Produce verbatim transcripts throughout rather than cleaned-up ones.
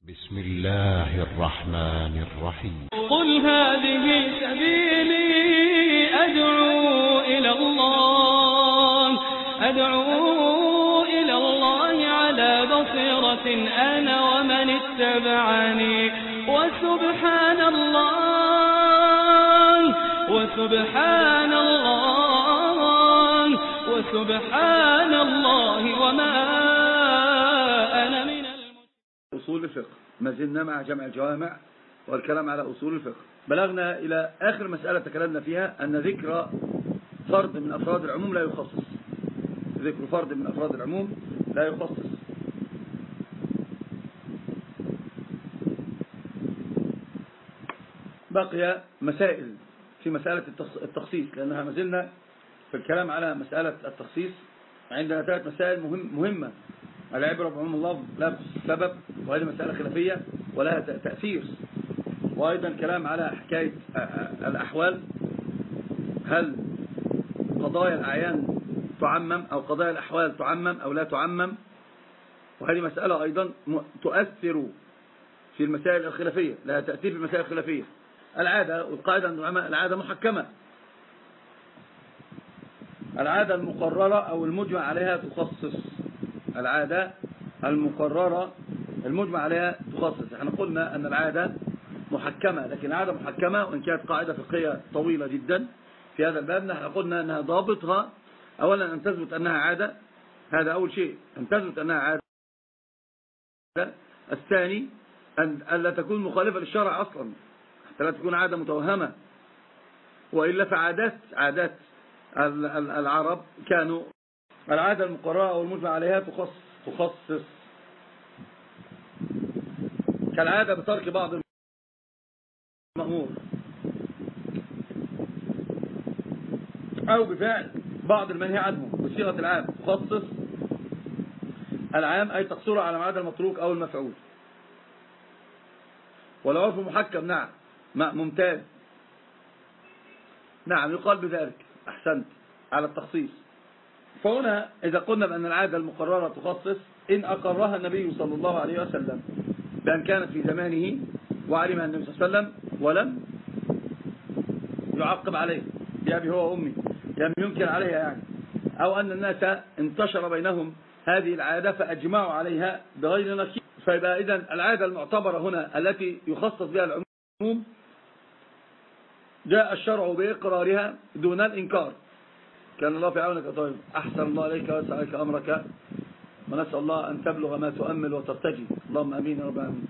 بسم الله الرحمن الرحيم. قل هذه سبيلي أدعو إلى الله أدعو إلى الله على بصيرة أنا ومن اتبعني وسبحان الله وسبحان الله وسبحان الله وما أنا من أصول الفقه. ما زلنا مع جمع الجوامع والكلام على أصول الفقه. بلغنا إلى آخر مسألة تكلمنا فيها أن ذكر فرد من أفراد العموم لا يخصص. ذكر فرد من أفراد العموم لا يخصص. بقي مسائل في مسألة التخصيص، لأنها ما زلنا في الكلام على مسألة التخصيص. عندنا ثلاث مسائل مهم مهمة: العبرة بعموم اللفظ لا بخصوص السبب، وهذه مسألة خلافية ولها تأثير. وأيضا كلام على حكاية الأحوال، هل قضايا الأعيان تعمم أو قضايا الأحوال تعمم أو لا تعمم، وهذه مسألة أيضا تؤثر في المسائل الخلافية، لها تأثير في المسائل الخلافية. العادة والقاعدة عند العلماء: العادة محكمة، العادة المقررة أو المجمع عليها تخصص. العادة المقررة المجمع عليها تخصص. احنا قلنا أن العادة محكمة، لكن العادة محكمة وإن كانت قاعدة فقهية طويلة جدا في هذا الباب. احنا قلنا أنها ضابطها أولا أن تثبت أنها عادة، هذا أول شيء، أن تثبت أنها عادة. الثاني أن لا تكون مخالفة للشرع أصلا، حتى لا تكون عادة متوهمة، وإلا فعادات عادات العرب كانوا العادة المقررة أو المجمع عليها تخصص تخصص كالعادة بترك بعض المأمور أو بفعل بعض المنهي عنه بصيغة العام. تخصص العام أي تقصر على ما عدا المتروك أو المفعول. والعرف محكم، نعم ممتاز، نعم يقال بذلك، أحسنت على التخصيص. فهنا إذا قلنا بأن العادة المقررة تخصص، إن أقرها النبي صلى الله عليه وسلم بأن كانت في زمانه وعلمها النبي صلى الله عليه وسلم ولم يعقب عليه بأبي هو وأمي، لم ينكر عليها يعني، أو أن الناس انتشر بينهم هذه العادة فأجمعوا عليها بغير نكير، فيبقى إذن العادة المعتبرة هنا التي يخصص بها العموم جاء الشرع بإقرارها دون الإنكار. كان الله في عونك يا طيب، أحسن الله عليك ويسع عليك أمرك، ونسأل الله أن تبلغ ما تؤمل وترتجي، اللهم أمين يا رب العالمين.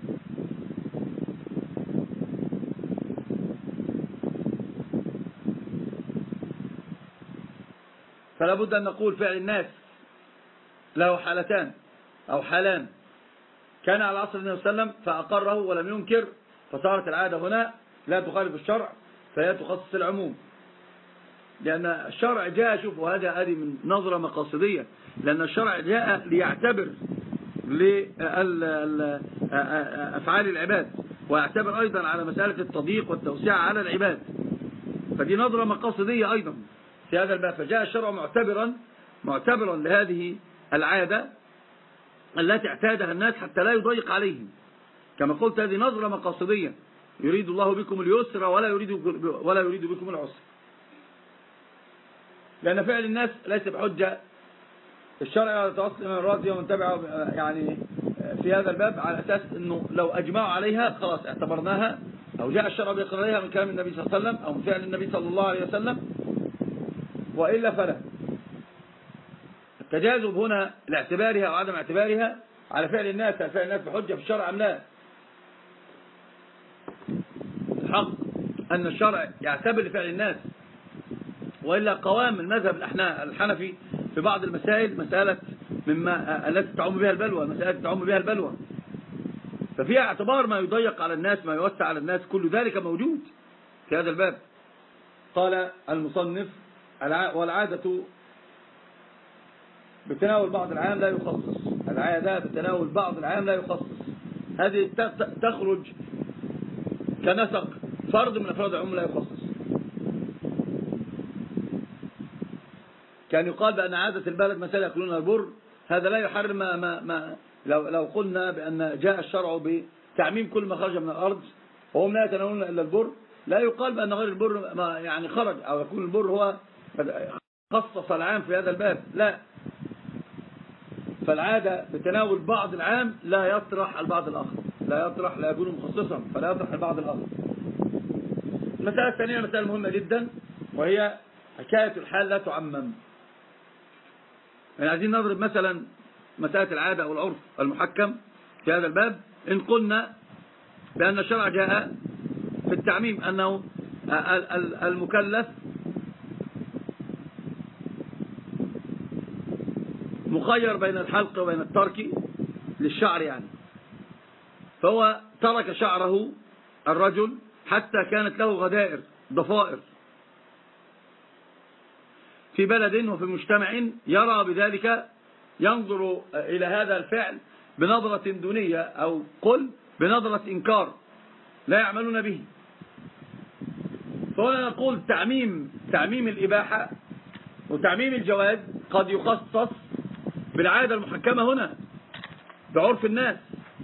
فلا بد أن نقول فعل الناس له حالتان أو حالان: كان على عصر النبي صلى الله عليه وسلم فأقره ولم ينكر، فصارت العادة هنا لا تخالف الشرع فهي تخصص العموم، لأن الشرع جاء، شوفوا هذا هذه من نظرة مقاصدية، لأن الشرع جاء ليعتبر لأفعال العباد، ويعتبر أيضا على مسألة التضييق والتوسيع على العباد، فدي نظرة مقاصدية أيضا في هذا الباب. فجاء الشرع معتبرا معتبرا لهذه العادة التي اعتادها الناس حتى لا يضيق عليهم. كما قلت هذه نظرة مقاصدية، يريد الله بكم اليسر ولا يريد ولا يريد بكم العسر، لأن فعل الناس ليس بحجة. الشرع على توصل من الراضي ومن تبعه يعني في هذا الباب على أساس أنه لو أجمعوا عليها خلاص اعتبرناها، أو جاء الشرع بإقرارها من كلام النبي صلى الله عليه وسلم أو من فعل النبي صلى الله عليه وسلم، وإلا فلا. التجاذب هنا لاعتبارها أو عدم اعتبارها على فعل الناس، هل فعل الناس بحجة في الشرع أم لا؟ الحق أن الشرع يعتبر لفعل الناس، وإلا قوام المذهب الحنفي في بعض المسائل مسألة مما التي تعم بها البلوى، مسألة تعم بها البلوى، ففيها اعتبار ما يضيق على الناس ما يوسع على الناس، كل ذلك موجود في هذا الباب. قال المصنف: والعادة بتناول بعض العام لا يخصص. العادة بتناول بعض العام لا يخصص، هذه تخرج كنسق فرد من أفراد العموم لا يخصص. كان يقال بأن عادة البلد مثلا يأكلون البر، هذا لا يحرم ما, ما, ما لو, لو قلنا بأن جاء الشرع تعميم كل ما خرج من الأرض وهم لا يتناولون إلا البر، لا يقال بأن غير البر ما يعني خرج، أو يكون البر هو خصص العام في هذا الباب، لا. فالعادة بتناول بعض العام لا يطرح البعض الآخر، لا يطرح، لا يكون مخصصا فلا يطرح البعض الآخر. المسألة الثانية مسألة مهمة جدا، وهي حكاية الحال لا تعمم. يعني عايزين نضرب مثلا مسألة العادة أو العرف المحكم في هذا الباب. إن قلنا بأن الشرع جاء في التعميم أنه المكلف مخير بين الحلق وبين الترك للشعر، يعني فهو ترك شعره الرجل حتى كانت له غدائر ضفائر في بلد وفي مجتمع يرى بذلك، ينظر إلى هذا الفعل بنظرة دونية أو قل بنظرة إنكار لا يعملون به. فهنا نقول تعميم تعميم الإباحة وتعميم الجواز قد يخصص بالعادة المحكمة هنا بعرف الناس،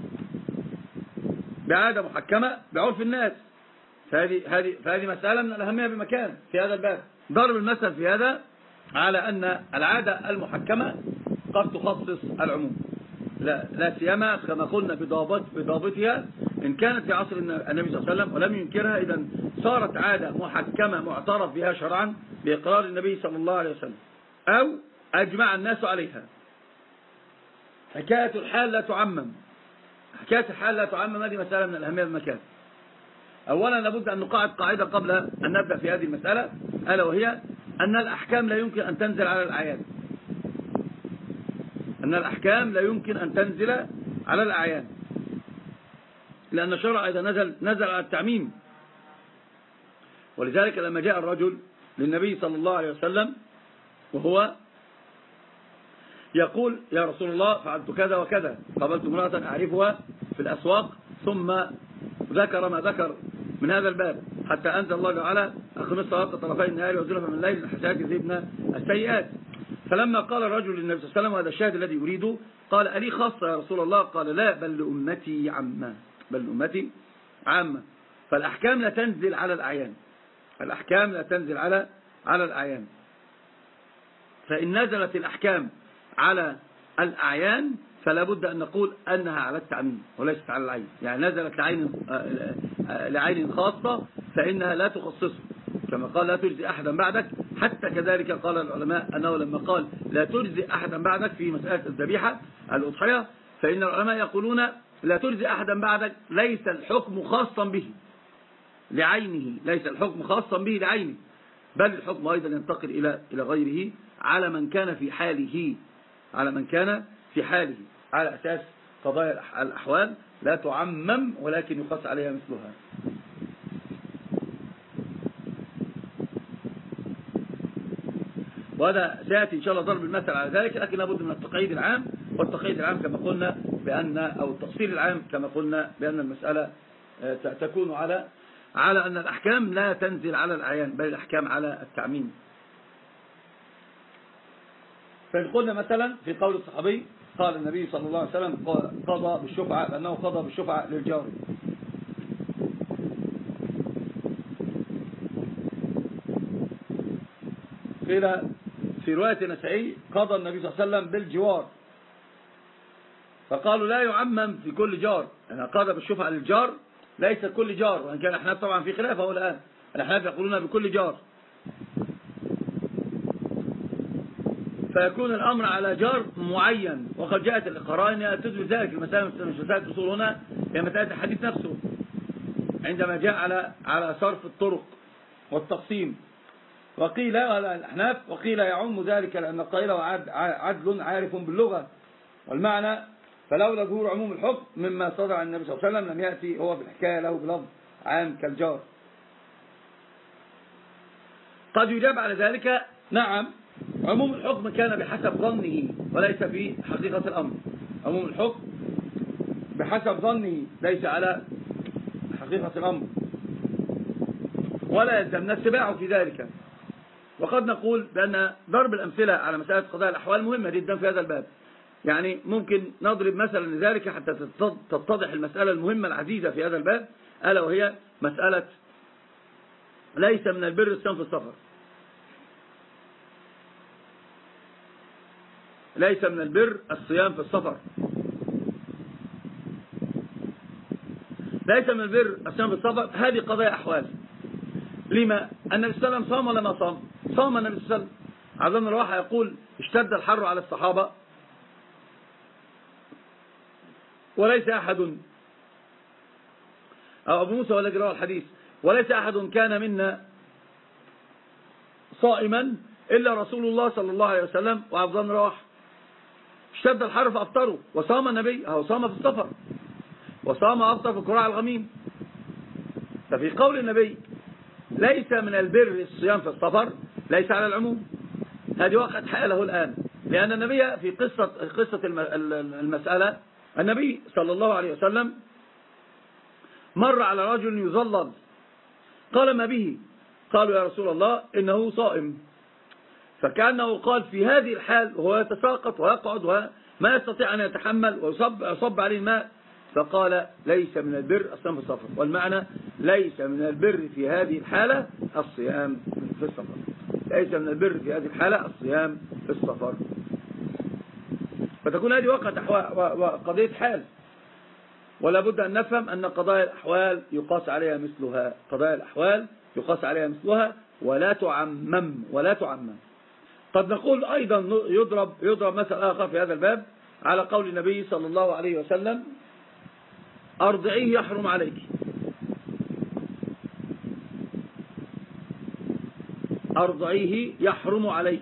بعادة محكمة بعرف الناس. فهذه هذه فهذه مسألة من الأهمية بمكان في هذا الباب. ضرب المثل في هذا على أن العادة المحكمة قد تخصص العموم، لا لا سيما كما قلنا بضابط بضابطها إن كانت في عصر النبي صلى الله عليه وسلم ولم ينكرها، إذا صارت عادة محكمة معترف بها شرعا بإقرار النبي صلى الله عليه وسلم أو أجمع الناس عليها. حكاية الحال لا تعمم، حكاية الحال لا تعمم هذه مسألة من الأهمية بالمكان. أولا لابد أن نقاعد قاعدة قبل أن نبدأ في هذه المسألة، ألا وهي أن الأحكام لا يمكن أن تنزل على الأعيان، أن الأحكام لا يمكن أن تنزل على الأعيان، لأن الشرع إذا نزل نزل على التعميم. ولذلك لما جاء الرجل للنبي صلى الله عليه وسلم وهو يقول يا رسول الله فعلت كذا وكذا، قابلت امرأة أعرفها في الأسواق، ثم ذكر ما ذكر من هذا الباب حتى أنزل الله تعالى أقم الصلاة طرفي النهار وزلفا من الليل الحسنات يذهبن السيئات. فلما قال الرجل للنبي صلى الله عليه وسلم وهذا الشاهد الذي يريده، قال ألي خاصة يا رسول الله؟ قال لا، بل لأمتي عامة، بل لأمتي عامة. فالأحكام لا تنزل على الأعيان، الأحكام لا تنزل على على الأعيان. فإن نزلت الأحكام على الأعيان فلا بد أن نقول أنها على التعميم وليست على العين. يعني نزلت لعين لعين خاصة فإنها لا تخصصه، كما قال لا تجزي أحدا بعدك. حتى كذلك قال العلماء أنه لما قال لا تجزي أحدا بعدك في مسألة الذبيحة الأضحية، فإن العلماء يقولون لا تجزي أحدا بعدك ليس الحكم خاصا به لعينه، ليس الحكم خاصا به لعينه، بل الحكم أيضا ينتقل إلى إلى غيره على من كان في حاله، على من كان في حاله، على أساس قضايا الأحوال لا تعمم ولكن يقاس عليها مثلها. وهذا سيأتي إن شاء الله ضرب المثل على ذلك، لكن لابد من التقييد العام، والتقييد العام كما قلنا بأن أو التفصيل العام كما قلنا بأن المسألة تكون على على أن الأحكام لا تنزل على الأعيان بل الأحكام على التعميم. فإن قلنا مثلا في قول الصحابي قال النبي صلى الله عليه وسلم قضى بالشفعة، لأنه قضى بالشفعة للجار. قيل في رواية النسائي قضى النبي صلى الله عليه وسلم بالجوار، فقالوا لا يعمم في كل جار، يعني قضى بالشفعة للجار ليس كل جار، وإن كان الأحناف طبعا في خلافه الآن، الأحناف يقولون بكل جار، فيكون الأمر على جار معين. وقد جاءت القرائن تثبت ذلك. المسألة مش مسألة الأصول هنا، هي مسألة الحديث نفسه عندما جاء على على صرف الطرق والتقسيم. وقيل على الأحناف وقيل يعم ذلك لأن القائل عدل عارف باللغة والمعنى، فلولا ظهور عموم الحكم مما صدر عن النبي صلى الله عليه وسلم لم يأتي هو بالحكاية له بلفظ عام كالجار. قد يجاب على ذلك نعم، عموم الحكم كان بحسب ظنه وليس في حقيقة الأمر، عموم الحكم بحسب ظنه ليس على حقيقة الأمر، ولا يلزمنا اتباعه في ذلك. وقد نقول بأن ضرب الأمثلة على مسألة قضاء الأحوال مهمة جدا في هذا الباب، يعني ممكن نضرب مثلا لذلك حتى تتضح المسألة المهمة العزيزة في هذا الباب، ألا وهي مسألة ليس من البر الصيام في السفر. ليس من البر الصيام في السفر. ليس من البر الصيام في السفر. هذه قضايا أحوال. لما النبي صلى الله عليه وسلم صام ولا ما صام؟ صام النبي صلى الله عليه وسلم. عبد الله بن رواحة يقول اشتد الحر على الصحابة وليس أحد، أو أبو موسى ولا جرى الحديث، وليس أحد كان منا صائما إلا رسول الله صلى الله عليه وسلم وعبد الله بن رواحة. اشتد الحر فأفطروا وصام النبي، أو صام في السفر، وصام أفطر في كراع الغميم. ففي قول النبي ليس من البر الصيام في السفر ليس على العموم. هذه وقت حاله الآن، لأن النبي في قصة قصة المسألة، النبي صلى الله عليه وسلم مر على رجل يظلل، قال ما به؟ قالوا يا رسول الله إنه صائم. فكأنه قال في هذه الحال وهو يتساقط ويقعد وما يستطيع أن يتحمل ويصب يصب عليه الماء، فقال ليس من البر الصيام في السفر. والمعنى ليس من البر في هذه الحالة الصيام في السفر. ليس من البر في هذه الحالة الصيام في السفر. فتكون هذه وقت قضية حال، ولا بد أن نفهم أن قضايا الأحوال يقاس عليها مثلها. قضايا الأحوال يقاس عليها مثلها ولا تعمم ولا تعمم. قد نقول أيضا يضرب يضرب مثل آخر في هذا الباب على قول النبي صلى الله عليه وسلم أرضعيه يحرم عليك. أرضعيه يحرم عليك.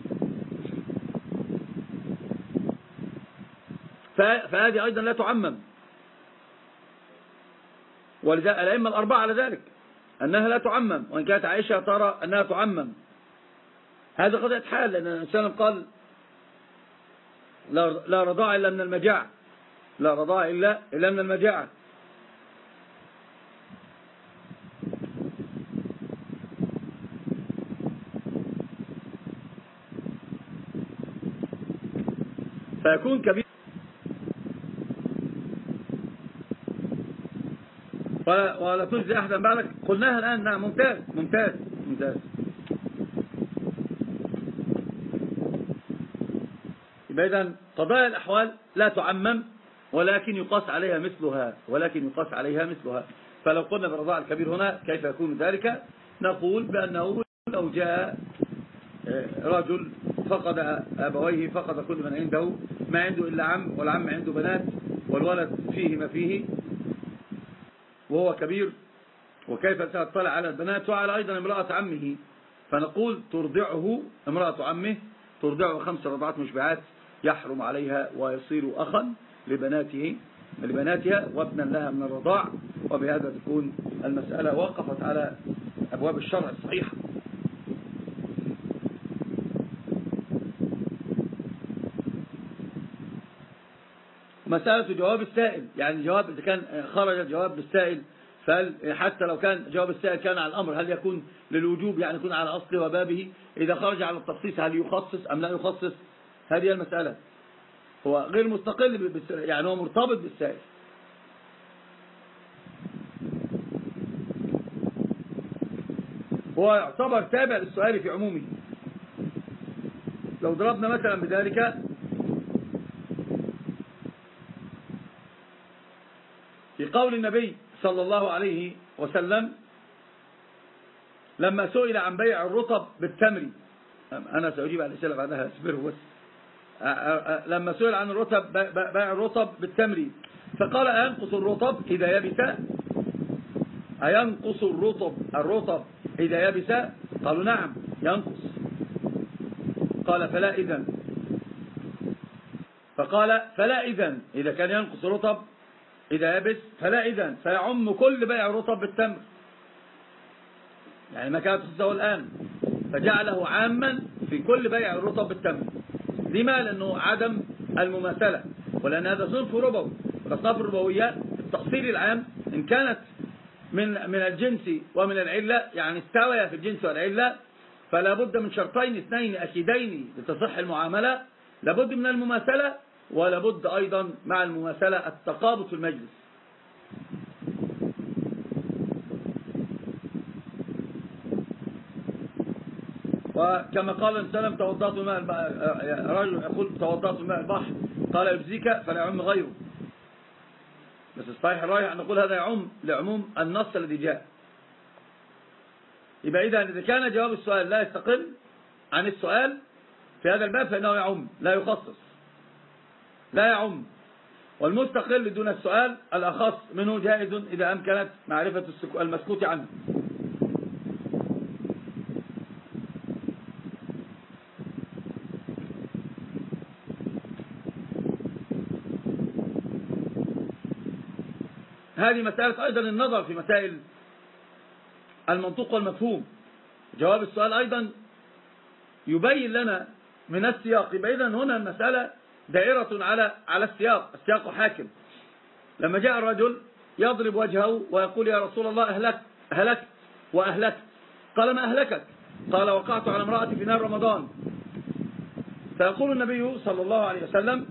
فهذه أيضا لا تعمم، ولذلك الأئمة الأربعة على ذلك أنها لا تعمم، وإن كانت عائشة ترى أنها تعمم. هذا قضية حال، لأن الإنسان قال لا رضاع إلا من المجاعة، لا رضاع إلا إلا من المجاعة. فيكون كبير ولا, ولا تجزي أحدا بعدك. قلناها الآن. نعم، ممتاز ممتاز ممتاز. إذن قضايا الأحوال لا تعمم، ولكن يقاس عليها مثلها ولكن يقاس عليها مثلها. فلو قلنا بالرضاع الكبير هنا كيف يكون ذلك؟ نقول بأنه لو جاء رجل فقد أبويه، فقد كل من عنده، ما عنده إلا عم، والعم عنده بنات، والولد فيه ما فيه وهو كبير، وكيف سيطلع على البنات وعلى أيضا امرأة عمه؟ فنقول ترضعه امرأة عمه، ترضعه خمس رضعات مشبعات، يحرم عليها ويصير أخا لبناته لبناتها وابنا لها من الرضاع. وبهذا تكون المسألة وقفت على أبواب الشرع الصحيحة. مسألة جواب السائل، يعني جواب إذا كان خرج الجواب للسائل، فحتى لو كان جواب السائل كان على الأمر هل يكون للوجوب، يعني يكون على أصله وبابه؟ إذا خرج على التخصيص هل يخصص أم لا يخصص؟ هذه المسألة. هو غير مستقل، يعني هو مرتبط بالسائل. هو يعتبر تابع للسؤال في عمومه. لو ضربنا مثلا بذلك في قول النبي صلى الله عليه وسلم لما سئل عن بيع الرطب بالتمر، أنا سأجيب على الأسئلة بعدها، اصبروا بس. لما سئل عن الرطب بيع الرطب بالتمر فقال أينقص الرطب إذا يبس؟ أينقص الرطب الرطب إذا يبس؟ قالوا نعم ينقص. قال فلا إذن. فقال فلا إذن، إذا كان ينقص الرطب إذا يبس فلا إذن، فيعم كل بيع الرطب بالتمر، يعني ما كانت تخصصه الآن، فجعله عاما في كل بيع الرطب بالتمر. لما؟ لأنه عدم المماثلة، ولأن هذا صنف ربوي، والأصناف الربوية التقصير العام إن كانت من من الجنس ومن العلة، يعني استوى في الجنس والعلة، فلا بد من شرطين اثنين أكيدين لتصح المعاملة. لابد من المماثلة ولابد أيضا مع المماثلة التقابض في المجلس. وكما قال السلام توضأت ماء رجل يقول توضأت ماء البحر قال يجزيك فلا يعم غيره، بس الصحيح الراجح أن نقول هذا يعم لعموم النص الذي جاء. يبقى إذا إذا كان جواب السؤال لا يستقل عن السؤال في هذا الباب فإنه يعم لا يخصص، لا يعم. والمستقل دون السؤال الأخص منه جائز إذا أمكنت معرفة المسكوت عنه. هذه مسألة أيضا النظر في مسائل المنطوق والمفهوم. جواب السؤال أيضا يبين لنا من السياق، يبقى إذن هنا المسألة دائرة على على السياق، السياق حاكم. لما جاء الرجل يضرب وجهه ويقول يا رسول الله أهلك أهلكت وأهلكت، قال ما أهلكك؟ قال وقعت على امرأتي في نهار رمضان. فيقول النبي صلى الله عليه وسلم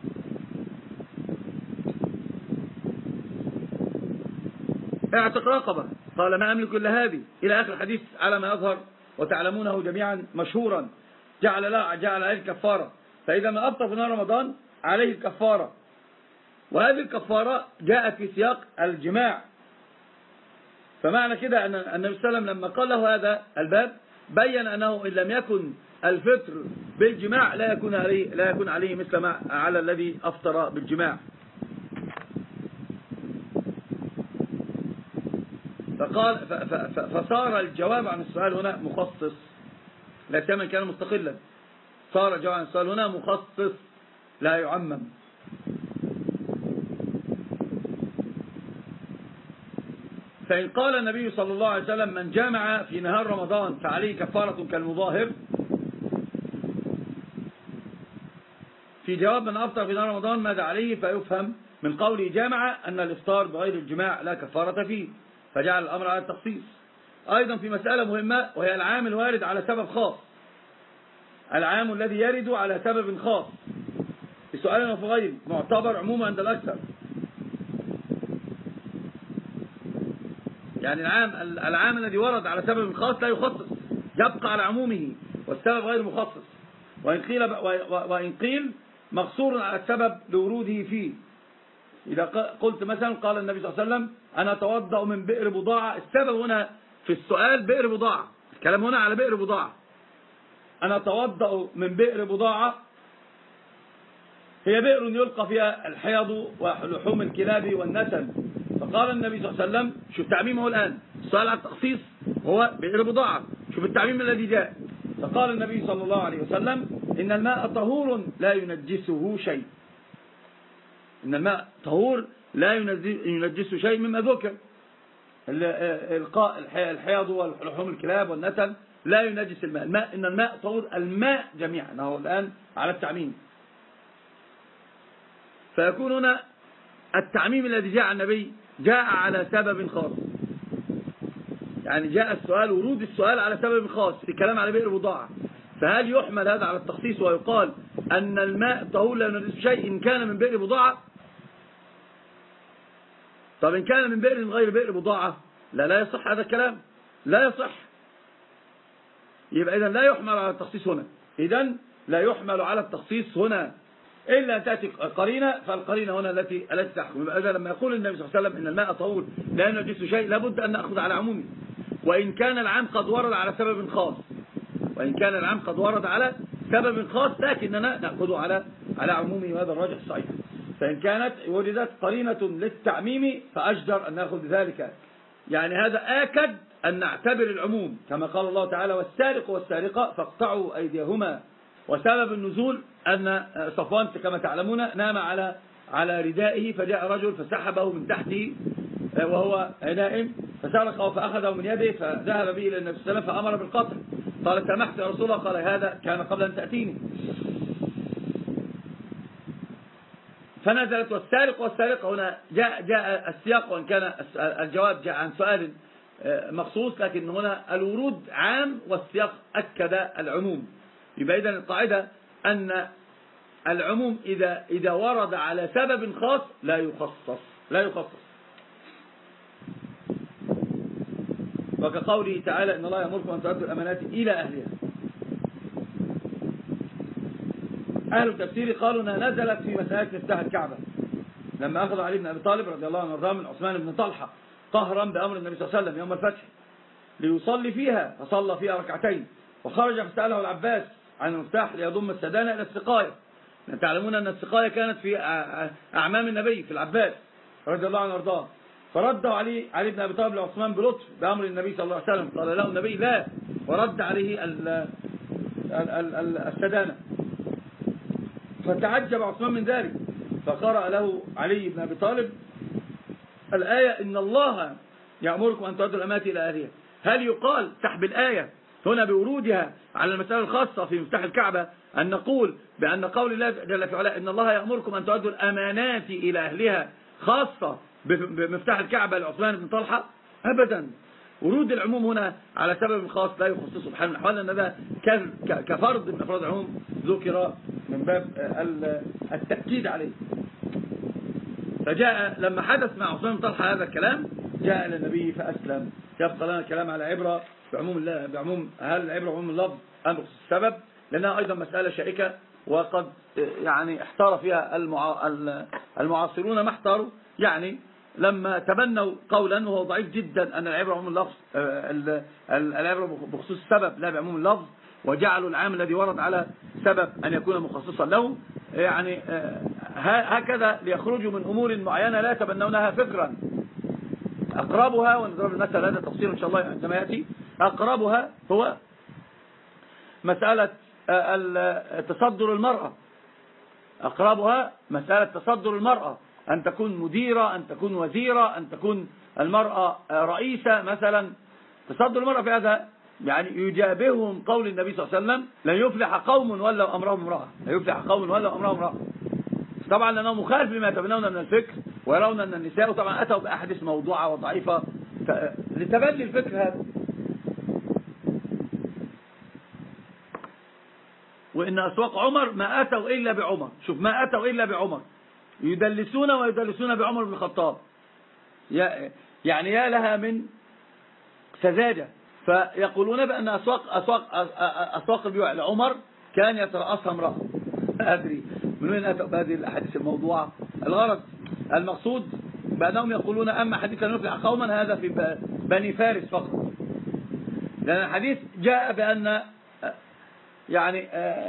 اعتق رقبة، قال ما أملك إلا هذه، إلى آخر الحديث على ما يظهر وتعلمونه جميعا مشهورا. جعل لا جعل عليه الكفارة، فإذا ما أفطر في نهار رمضان عليه الكفارة، وهذه الكفارة جاءت في سياق الجماع. فمعنى كده أن النبي صلى الله عليه وسلم لما قال له هذا الباب بين أنه إن لم يكن الفطر بالجماع لا يكون عليه لا يكون عليه مثل ما على الذي أفطر بالجماع. فقال فصار الجواب عن السؤال هنا مخصص، لا كما كان مستقلا، صار الجواب عن السؤال هنا مخصص لا يعمم. فإن قال النبي صلى الله عليه وسلم من جامع في نهار رمضان فعليه كفارة كالمظاهر، في جواب من أفطر في نهار رمضان ماذا عليه؟ فيفهم من قوله جامع أن الإفطار بغير الجماع لا كفارة فيه، فجعل الأمر على التخصيص. أيضا في مسألة مهمة وهي العام الوارد على سبب خاص، العام الذي يرد على سبب خاص في سؤال وفي غيره معتبر عموما عند الأكثر. يعني العام العام الذي ورد على سبب خاص لا يخصص، يبقى على عمومه والسبب غير مخصص، وإن قيل وإن قيل مقصور على السبب لوروده فيه. إذا قلت مثلا قال النبي صلى الله عليه وسلم أنا أتوضأ من بئر بضاعة، السبب هنا في السؤال بئر بضاعة، الكلام هنا على بئر بضاعة. أنا أتوضأ من بئر بضاعة هي بئر يلقى فيها الحيض ولحوم الكلاب والنسل. فقال النبي صلى الله عليه وسلم، شوف تعميمه الآن، السؤال على التخصيص هو بئر بضاعة، شوف التعميم الذي جاء. فقال النبي صلى الله عليه وسلم إن الماء طهور لا ينجسه شيء، إن الماء طهور لا ينجسه شيء مما ذكر، القاء الحيض ولحوم الكلاب والنسل لا ينجس الماء. الماء إن الماء طهور، الماء جميعا، هو الآن على التعميم. فيكون هنا التعميم الذي جاء عن النبي جاء على سبب خاص، يعني جاء السؤال ورود السؤال على سبب خاص في كلام على بئر بضاعة. فهل يحمل هذا على التخصيص ويقال أن الماء طهور لا ينجس شيء إن كان من بئر بضاعة؟ طب إن كان من بئر غير بئر بضاعة لا لا يصح هذا الكلام، لا يصح. يبقى إذن لا يحمل على التخصيص هنا، إذن لا يحمل على التخصيص هنا إلا أن تأتي قرينة، فالقرينة هنا التي التي تحكم. يبقى إذا لما يقول النبي صلى الله عليه وسلم إن الماء طهور لا ينجس شيء لابد أن نأخذ على عمومه، وإن كان العام قد ورد على سبب خاص، وإن كان العام قد ورد على سبب خاص لكننا نأخذه على على عمومه، وهذا الراجح الصحيح. فإن كانت وجدت قرينة للتعميم فأجدر أن نأخذ ذلك. يعني هذا آكد أن نعتبر العموم كما قال الله تعالى والسارق والسارقة فاقطعوا أيديهما. وسبب النزول أن صفوان كما تعلمون نام على على ردائه، فجاء رجل فسحبه من تحته وهو نائم فسرقه فأخذه من يده فذهب به إلى النبي صلى الله عليه وسلم فأمر بالقطع. قال سمحت يا رسول الله، قال هذا كان قبل أن تأتيني. فنزلت والسارق والسارقة. هنا جاء جاء السياق، وإن كان الجواب جاء عن سؤال مخصوص، لكن هنا الورود عام والسياق أكد العموم. يبقى إذن القاعدة أن العموم إذا إذا ورد على سبب خاص لا يخصص لا يخصص وكقوله تعالى إن الله يأمركم أن تؤدوا الأمانات إلى أهلها. أهل التفسير قالوا أنها نزلت في مسألة مفتاح الكعبة لما أخذ علي بن أبي طالب رضي الله عنه وارضاه من عثمان بن طلحة قهرا بأمر النبي صلى الله عليه وسلم يوم الفتح ليصلي فيها، فصلى فيها ركعتين وخرج فسأله العباس عن المفتاح ليضم السدانة إلى السقاية. تعلمون أن السقاية كانت في أعمام النبي في العباس رضي الله عنه وارضاه، فرده علي علي بن أبي طالب لعثمان بلطف بأمر النبي صلى الله عليه وسلم، قال له النبي لا، ورد عليه السدانة، فتعجب عثمان من ذلك فقرأ له علي بن أبي طالب الآية إن الله يأمركم أن تؤدوا الأمانات إلى أهلها. هل يقال سحب الآية هنا بورودها على المسألة الخاصة في مفتاح الكعبة أن نقول بأن قول الله جل في علاه إن الله يأمركم أن تؤدوا الأمانات إلى أهلها خاصة بمفتاح الكعبة لعثمان بن طلحة؟ أبدا. ورود العموم هنا على سبب خاص لا يخصصه سبحانه الأحوال، أن هذا كفرد من أفراد العموم ذكر من باب التأكيد عليه. فجاء لما حدث مع عثمان بن طلحة هذا الكلام جاء إلى النبي فأسلم. يبقى لنا الكلام على عبرة بعموم الله بعموم هل العبرة بعموم اللفظ أم بخصوص السبب، لأنها أيضا مسألة شائكة وقد يعني احتار فيها المعاصرون ما احتاروا، يعني لما تبنوا قولا وهو ضعيف جدا أن العبرة بعموم اللفظ العبرة بخصوص السبب لا بعموم اللفظ، وجعلوا العام الذي ورد على سبب أن يكون مخصصا له، يعني هكذا ليخرجوا من أمور معينة لا يتبنونها فكرا. أقربها ونضرب المثل هذا تفصيل إن شاء الله عندما يأتي، أقربها هو مسألة تصدر المرأة. أقربها مسألة تصدر المرأة، أن تكون مديرة، أن تكون وزيرة، أن تكون المرأة رئيسة مثلا. تصدر المرأة في هذا يعني يجابههم قول النبي صلى الله عليه وسلم لن يفلح قوم ولوا أمرهم امرأة، لن يفلح قوم ولوا أمرهم امرأة. طبعا لأنه مخالف لما يتبنون من الفكر ويرون أن النساء طبعا أتوا بأحاديث موضوعة وضعيفة لتبني الفكر هذا. وإن أسواق عمر ما أتوا إلا بعمر، شوف ما أتوا إلا بعمر، يدلسون ويدلسون بعمر بن الخطاب، يعني يا لها من سذاجة. فيقولون بأن أسواق أسواق أسواق البيوع لعمر كان يترأسها امرأة. أدري من وين أتوا بهذه الأحاديث الموضوعة. الغرض المقصود بأنهم يقولون أما حديث لا نفلح قوما هذا في بني فارس فقط، لأن الحديث جاء بأن يعني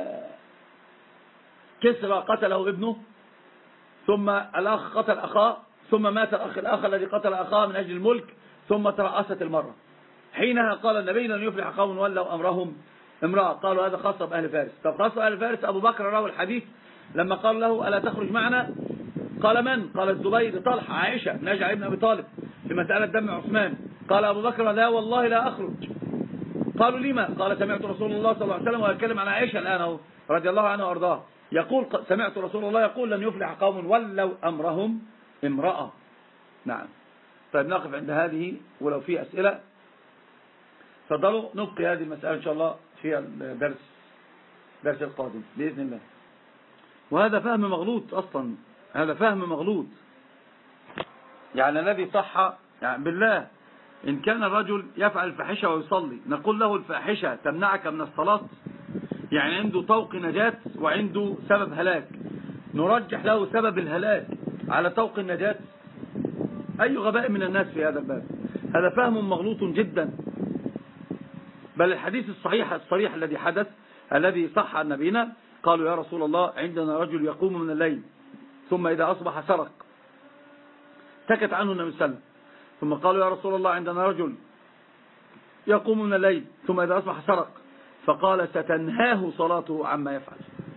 كسرى قتله ابنه، ثم الأخ قتل أخاه، ثم مات الأخ الآخر الذي قتل أخاه من أجل الملك، ثم ترأست المرة. حينها قال النبي لن يفلح قوم ولوا أمرهم امرأة. قالوا هذا خاصة بأهل فارس. طب خاصة بأهل فارس أبو بكر راوي الحديث لما قال له ألا تخرج معنا؟ قال من؟ قال الزبير، طلحة، عائشة، نجع ابن أبي طالب في مسألة دم عثمان. قال أبو بكر لا والله لا أخرج. قالوا لما؟ قال سمعت رسول الله صلى الله عليه وسلم ويتكلم عن عائشة الآن رضي الله عنه وأرضاه يقول سمعت رسول الله يقول لن يفلح قوم ولوا أمرهم امرأة. نعم. طيب نقف عند هذه، ولو في أسئلة تفضلوا نبقي هذه المسألة إن شاء الله في الدرس درس القادم بإذن الله. وهذا فهم مغلوط أصلا، هذا فهم مغلوط. يعني الذي صح يعني بالله إن كان الرجل يفعل الفاحشة ويصلي نقول له الفاحشة تمنعك من الصلاة؟ يعني عنده طوق نجاة وعنده سبب هلاك، نرجح له سبب الهلاك على طوق النجاة؟ أي غباء من الناس في هذا الباب. هذا فهم مغلوط جدا. بل الحديث الصحيح الصريح الذي حدث الذي صح عن نبينا قالوا يا رسول الله عندنا رجل يقوم من الليل ثم إذا أصبح سرق، سكت عنه النبي صلى الله عليه وسلم. ثم قالوا يا رسول الله عندنا رجل يقوم من الليل ثم إذا أصبح سرق، فقال ستنهاه صلاته عما يفعل.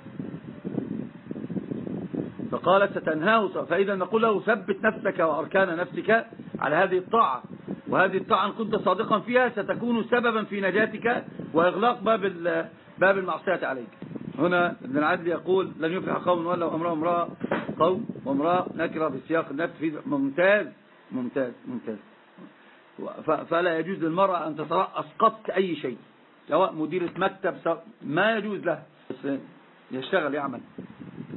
فقالت ستنهاه صلاته. فإذا نقول له ثبت نفسك وأركان نفسك على هذه الطاعة، وهذه الطاعة إن كنت صادقا فيها ستكون سببا في نجاتك وإغلاق باب باب المعصية عليك. هنا ابن العدل يقول لن يفلح قوم ولوا أمرهم امرأة، قوم وامرأة نكرة بسياق النفس في ممتاز ممتاز ممتاز. فلا يجوز للمرأة أن تترأس قط أي شيء، سواء مديرة مكتب ما يجوز له، بس يشتغل يعمل.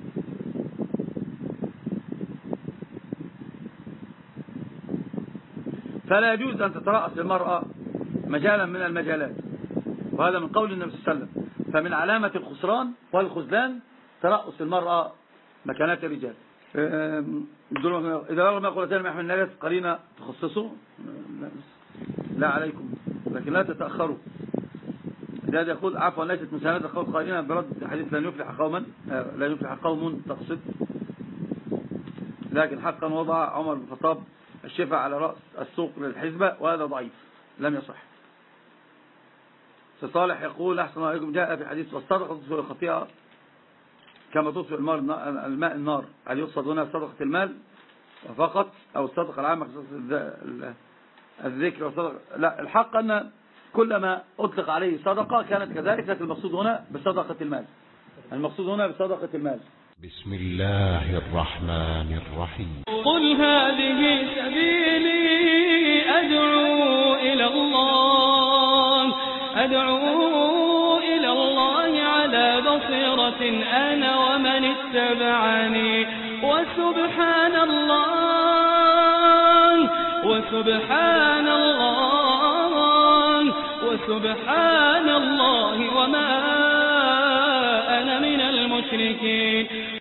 فلا يجوز أن تترأس المرأة مجالا من المجالات، وهذا من قول النبي صلى الله عليه وسلم. فمن علامة الخسران والخذلان ترأس المرأة مكانات الرجال. إذا رغم قولتين ما يحمل النجس قرينة تخصصه لا عليكم، لكن لا تتأخروا. إذا يقول عفوا ليست مساندة قول قرينة برد حديث لن يفلح قوما لا يفلح قوم تقصد، لكن حقا وضع عمر بن الخطاب الشفاء على رأس السوق للحزبة، وهذا ضعيف لم يصح. صالح يقول أحسن عليكم، جاء في حديث والصدقة تطفئ الخطيئة كما تطفئ الماء النار، هل يقصد هنا صدقة المال فقط أو الصدقة العامة الذكر والصدقة؟ لا، الحق أن كلما أطلق عليه صدقة كانت كذلك، لكن المقصود هنا بصدقة المال، المقصود هنا بصدقة المال. بسم الله الرحمن الرحيم. قل هذه سبيلي أدعو إلى الله أدعو إلى الله على بصيرة أنا ومن اتبعني وسبحان الله وسبحان الله وسبحان الله وما أنا من المشركين.